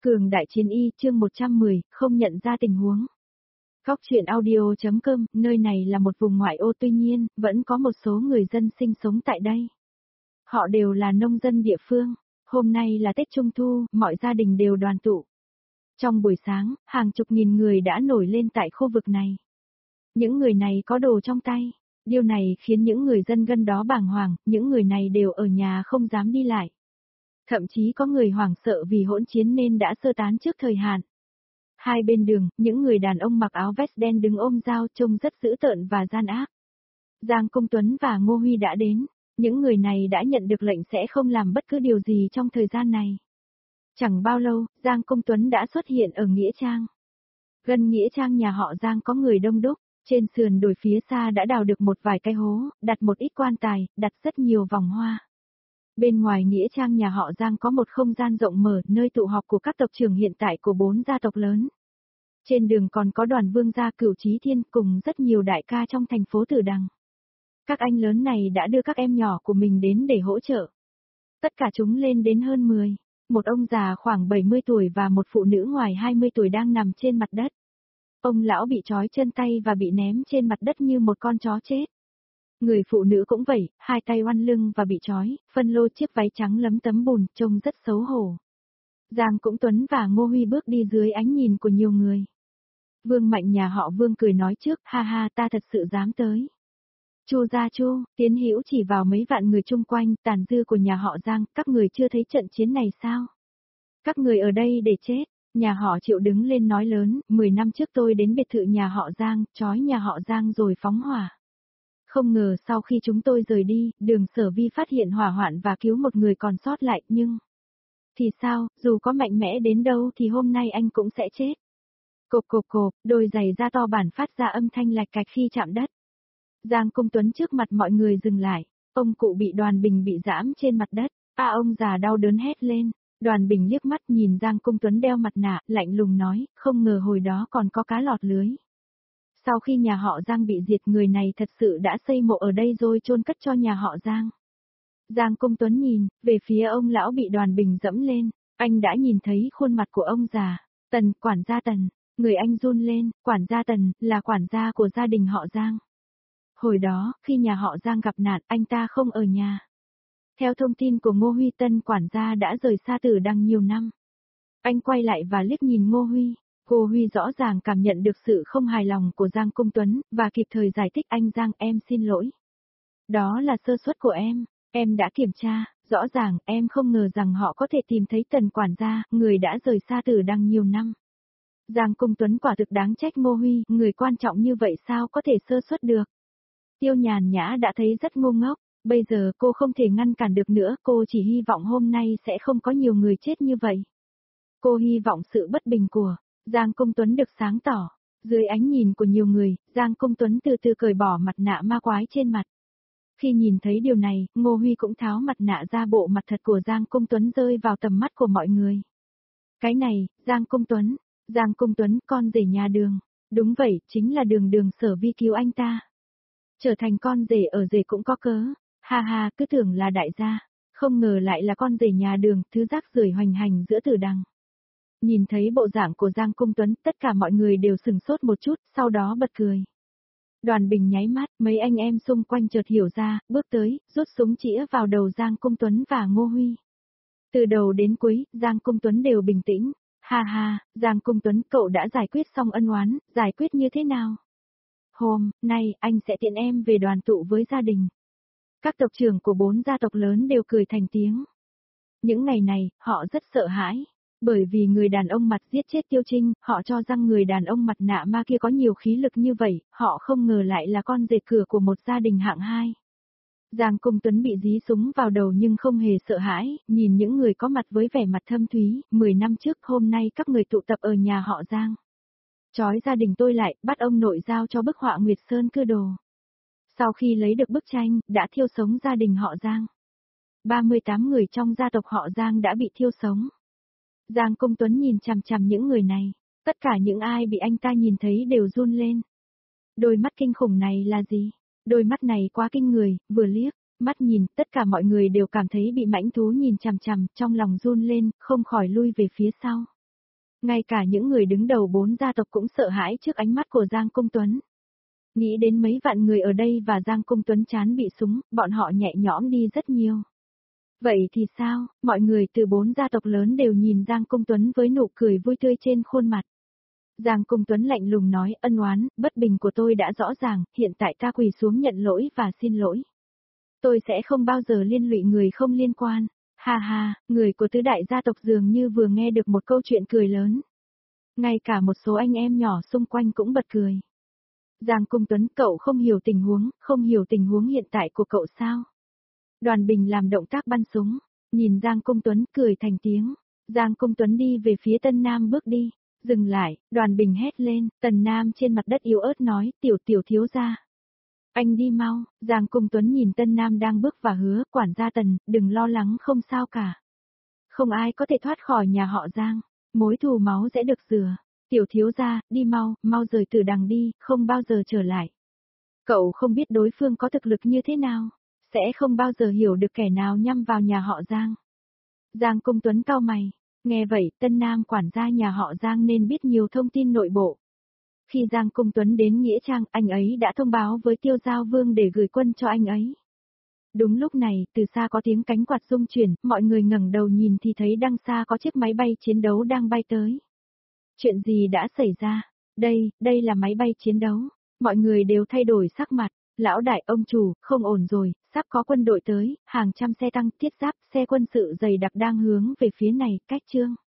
Cường đại chiến y chương 110, không nhận ra tình huống. Góc truyện audio.com, nơi này là một vùng ngoại ô tuy nhiên, vẫn có một số người dân sinh sống tại đây. Họ đều là nông dân địa phương. Hôm nay là Tết Trung Thu, mọi gia đình đều đoàn tụ. Trong buổi sáng, hàng chục nghìn người đã nổi lên tại khu vực này. Những người này có đồ trong tay. Điều này khiến những người dân gần đó bàng hoàng, những người này đều ở nhà không dám đi lại. Thậm chí có người hoảng sợ vì hỗn chiến nên đã sơ tán trước thời hạn. Hai bên đường, những người đàn ông mặc áo vest đen đứng ôm dao trông rất dữ tợn và gian ác. Giang Công Tuấn và Ngô Huy đã đến. Những người này đã nhận được lệnh sẽ không làm bất cứ điều gì trong thời gian này. Chẳng bao lâu, Giang Công Tuấn đã xuất hiện ở Nghĩa Trang. Gần Nghĩa Trang nhà họ Giang có người đông đúc, trên sườn đồi phía xa đã đào được một vài cái hố, đặt một ít quan tài, đặt rất nhiều vòng hoa. Bên ngoài Nghĩa Trang nhà họ Giang có một không gian rộng mở, nơi tụ họp của các tộc trưởng hiện tại của 4 gia tộc lớn. Trên đường còn có đoàn vương gia Cửu Chí Thiên cùng rất nhiều đại ca trong thành phố Tử Đằng. Các anh lớn này đã đưa các em nhỏ của mình đến để hỗ trợ. Tất cả chúng lên đến hơn 10. Một ông già khoảng 70 tuổi và một phụ nữ ngoài 20 tuổi đang nằm trên mặt đất. Ông lão bị trói chân tay và bị ném trên mặt đất như một con chó chết. Người phụ nữ cũng vậy, hai tay oăn lưng và bị trói, phân lô chiếc váy trắng lấm tấm bùn, trông rất xấu hổ. Giang Cũng Tuấn và Ngô Huy bước đi dưới ánh nhìn của nhiều người. Vương Mạnh nhà họ Vương cười nói trước, ha ha, ta thật sự dám tới. Chu gia Chu, Tiến Hữu chỉ vào mấy vạn người chung quanh, tàn dư của nhà họ Giang, các người chưa thấy trận chiến này sao? Các người ở đây để chết. Nhà họ Triệu đứng lên nói lớn, 10 năm trước tôi đến biệt thự nhà họ Giang, trói nhà họ Giang rồi phóng hỏa. Không ngờ sau khi chúng tôi rời đi, Đường Sở Vi phát hiện hỏa hoạn và cứu một người còn sót lại, nhưng... Thì sao, dù có mạnh mẽ đến đâu thì hôm nay anh cũng sẽ chết. Cộp cộp cộp, đôi giày da to bản phát ra âm thanh lạch cạch khi chạm đất. Giang Công Tuấn trước mặt mọi người dừng lại, ông cụ bị Đoàn Bình bị giẫm trên mặt đất, ông già đau đớn hét lên. Đoàn Bình liếc mắt nhìn Giang Công Tuấn đeo mặt nạ, lạnh lùng nói, không ngờ hồi đó còn có cá lọt lưới. Sau khi nhà họ Giang bị diệt, người này thật sự đã xây mộ ở đây rồi chôn cất cho nhà họ Giang. Giang Công Tuấn nhìn về phía ông lão bị Đoàn Bình dẫm lên, anh đã nhìn thấy khuôn mặt của ông già, Tần, quản gia Tần, người anh run lên, quản gia Tần, là quản gia của gia đình họ Giang. Hồi đó, khi nhà họ Giang gặp nạn, anh ta không ở nhà. Theo thông tin của Ngô Huy, Tân quản gia đã rời xa Tử Đằng nhiều năm. Anh quay lại và liếc nhìn Ngô Huy. Ngô Huy rõ ràng cảm nhận được sự không hài lòng của Giang Công Tuấn, và kịp thời giải thích, anh Giang, em xin lỗi. Đó là sơ suất của em đã kiểm tra, rõ ràng em không ngờ rằng họ có thể tìm thấy Tần quản gia, người đã rời xa Tử Đằng nhiều năm. Giang Công Tuấn quả thực đáng trách Ngô Huy, người quan trọng như vậy sao có thể sơ suất được. Tiêu Nhàn Nhã đã thấy rất ngu ngốc. Bây giờ cô không thể ngăn cản được nữa, cô chỉ hy vọng hôm nay sẽ không có nhiều người chết như vậy. Cô hy vọng sự bất bình của Giang Công Tuấn được sáng tỏ. Dưới ánh nhìn của nhiều người, Giang Công Tuấn từ từ cởi bỏ mặt nạ ma quái trên mặt. Khi nhìn thấy điều này, Ngô Huy cũng tháo mặt nạ ra, bộ mặt thật của Giang Công Tuấn rơi vào tầm mắt của mọi người. Cái này, Giang Công Tuấn, con rể nhà Đường. Đúng vậy, chính là Đường Sở Vi cứu anh ta. Trở thành con rể ở rể cũng có cớ. Ha ha, cứ tưởng là đại gia, không ngờ lại là con rể nhà Đường, thứ rác rưởi hoành hành giữa Tử Đằng. Nhìn thấy bộ dạng của Giang Công Tuấn, tất cả mọi người đều sừng sốt một chút, sau đó bật cười. Đoàn Bình nháy mắt, mấy anh em xung quanh chợt hiểu ra, bước tới, rút súng chĩa vào đầu Giang Công Tuấn và Ngô Huy. Từ đầu đến cuối, Giang Công Tuấn đều bình tĩnh. Ha ha, Giang Công Tuấn, cậu đã giải quyết xong ân oán, giải quyết như thế nào? Hôm nay, anh sẽ tiện em về đoàn tụ với gia đình. Các tộc trưởng của 4 gia tộc lớn đều cười thành tiếng. Những ngày này, họ rất sợ hãi. Bởi vì người đàn ông mặt giết chết Tiêu Trinh, họ cho rằng người đàn ông mặt nạ ma kia có nhiều khí lực như vậy, họ không ngờ lại là con rể cửa của một gia đình hạng 2. Giang Công Tuấn bị dí súng vào đầu nhưng không hề sợ hãi, nhìn những người có mặt với vẻ mặt thâm thúy, 10 năm trước hôm nay các người tụ tập ở nhà họ Giang. Trói gia đình tôi lại, bắt ông nội giao cho bức họa Nguyệt Sơn Cưa Đồ. Sau khi lấy được bức tranh, đã thiêu sống gia đình họ Giang. 38 người trong gia tộc họ Giang đã bị thiêu sống. Giang Công Tuấn nhìn chằm chằm những người này, tất cả những ai bị anh ta nhìn thấy đều run lên. Đôi mắt kinh khủng này là gì? Đôi mắt này quá kinh người, vừa liếc, mắt nhìn, tất cả mọi người đều cảm thấy bị mãnh thú nhìn chằm chằm, trong lòng run lên, không khỏi lui về phía sau. Ngay cả những người đứng đầu 4 gia tộc cũng sợ hãi trước ánh mắt của Giang Công Tuấn. Nghĩ đến mấy vạn người ở đây và Giang Công Tuấn trán bị súng, bọn họ nhẹ nhõm đi rất nhiều. Vậy thì sao, mọi người từ 4 gia tộc lớn đều nhìn Giang Công Tuấn với nụ cười vui tươi trên khuôn mặt. Giang Công Tuấn lạnh lùng nói, ân oán, bất bình của tôi đã rõ ràng, hiện tại ta quỳ xuống nhận lỗi và xin lỗi. Tôi sẽ không bao giờ liên lụy người không liên quan. Ha ha, người của tứ đại gia tộc dường như vừa nghe được một câu chuyện cười lớn. Ngay cả một số anh em nhỏ xung quanh cũng bật cười. Giang Công Tuấn, cậu không hiểu tình huống hiện tại của cậu sao? Đoàn Bình làm động tác bắn súng, nhìn Giang Công Tuấn cười thành tiếng. Giang Công Tuấn đi về phía Tân Nam bước đi, dừng lại, Đoàn Bình hét lên, Tần Nam trên mặt đất yếu ớt nói, tiểu thiếu gia. Anh đi mau, Giang Công Tuấn nhìn Tân Nam đang bước và hứa, quản gia Tần, đừng lo lắng không sao cả. Không ai có thể thoát khỏi nhà họ Giang, mối thù máu sẽ được rửa. Tiểu thiếu gia, đi mau, mau rời từ đằng đi, không bao giờ trở lại. Cậu không biết đối phương có thực lực như thế nào, sẽ không bao giờ hiểu được kẻ nào nhắm vào nhà họ Giang. Giang Công Tuấn cau mày, nghe vậy Tân Nam quản gia nhà họ Giang nên biết nhiều thông tin nội bộ. Khi Giang Công Tuấn đến Nghĩa Trang, anh ấy đã thông báo với Tiêu Giao Vương để gửi quân cho anh ấy. Đúng lúc này, từ xa có tiếng cánh quạt rung chuyển, mọi người ngẩng đầu nhìn thì thấy đằng xa có chiếc máy bay chiến đấu đang bay tới. Chuyện gì đã xảy ra? Đây là máy bay chiến đấu. Mọi người đều thay đổi sắc mặt. Lão đại, ông chủ, không ổn rồi, sắp có quân đội tới, hàng trăm xe tăng, thiết giáp, xe quân sự dày đặc đang hướng về phía này, cách Trương.